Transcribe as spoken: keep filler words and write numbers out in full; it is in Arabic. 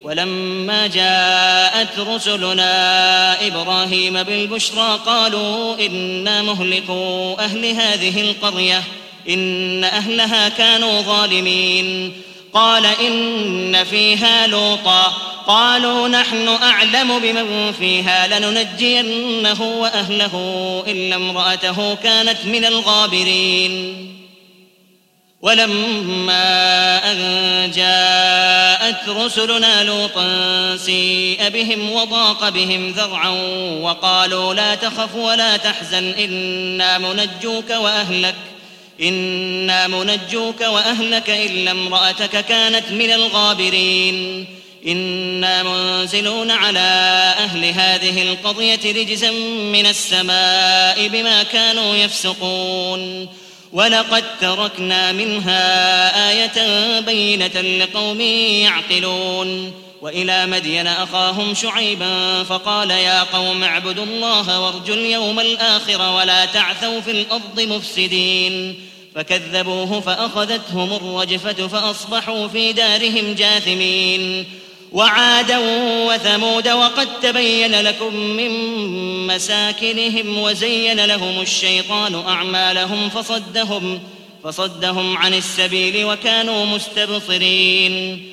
ولما جاءت رسلنا إبراهيم بالبشرى قالوا إنا مهلكو أهل هذه القرية إن أهلها كانوا ظالمين. قال إن فيها لوطا قالوا نحن أعلم بمن فيها لننجينه وأهله إلا امرأته كانت من الغابرين. ولما أن جاءت رسلنا لوطا سيء بهم وضاق بهم ذرعا وقالوا لا تخف ولا تحزن إنا منجوك وأهلك إنا منجوك وأهلك إلا امرأتك كانت من الغابرين. إنا منزلون على أهل هذه القرية رجزا من السماء بما كانوا يفسقون. ولقد تركنا منها آية بينة لقوم يعقلون. وإلى مدين أخاهم شعيبا فقال يا قوم اعبدوا الله وارجوا اليوم الآخر ولا تعثوا في الأرض مفسدين. فكذبوه فأخذتهم الرجفة فأصبحوا في دارهم جاثمين. وعادا وثمود وقد تبين لكم من مساكنهم وزين لهم الشيطان أعمالهم فصدهم, فصدهم عن السبيل وكانوا مستبصرين.